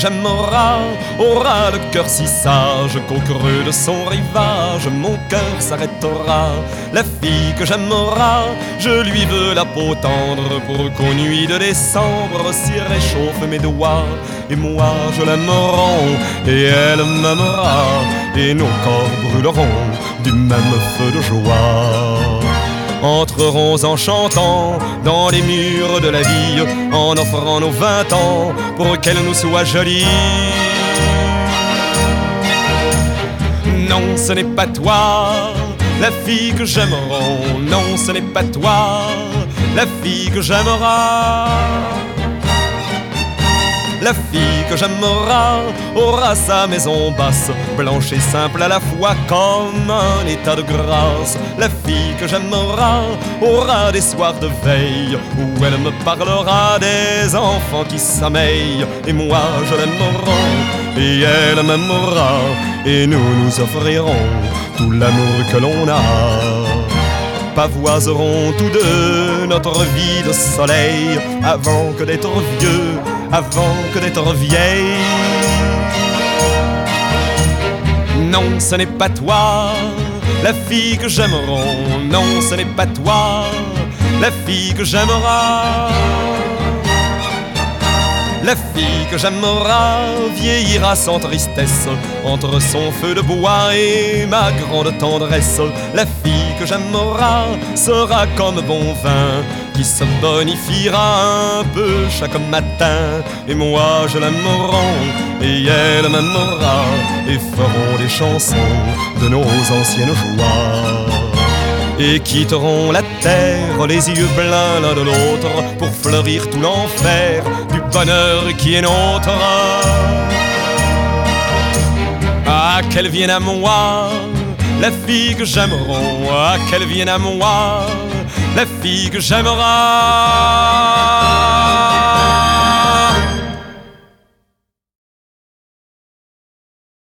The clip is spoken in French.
j'aimera aura le cœur si sage qu'au creux de son rivage mon cœur s'arrêtera. La fille que j'aimera, je lui veux la peau tendre pour qu'aux nuits de décembre s'y réchauffe mes doigts. Et moi je l'aimerai et elle m'aimera et nos corps brûleront du même feu de joie. Entrerons en chantant dans les murs de la vie, en offrant nos 20 ans pour qu'elle nous soit jolie. Non, ce n'est pas toi, la fille que j'aimerai. Non, ce n'est pas toi, la fille que j'aimerai. La fille que j'aimera aura sa maison basse, blanche et simple à la fois comme un état de grâce. La fille que j'aimera aura des soirs de veille où elle me parlera des enfants qui sommeillent. Et moi je l'aimerai et elle m'aimera et nous nous offrirons tout l'amour que l'on a. Pavoiserons tous deux notre vie de soleil avant que d'être vieux, avant que d'être vieille. Non, ce n'est pas toi, la fille que j'aimerai. Non, ce n'est pas toi, la fille que j'aimerai. La fille que j'aimera vieillira sans tristesse entre son feu de bois et ma grande tendresse. La fille que j'aimera sera comme bon vin qui se bonifiera un peu chaque matin. Et moi je l'aimerai et elle m'aimera et ferons des chansons de nos anciennes joies. Et quitteront la terre les yeux pleins l'un de l'autre pour fleurir tout l'enfer du bonheur qui est nôtre. Ah, qu'elle vienne à moi, la fille que j'aimerai. Ah, qu'elle vienne à moi, la fille que j'aimerai.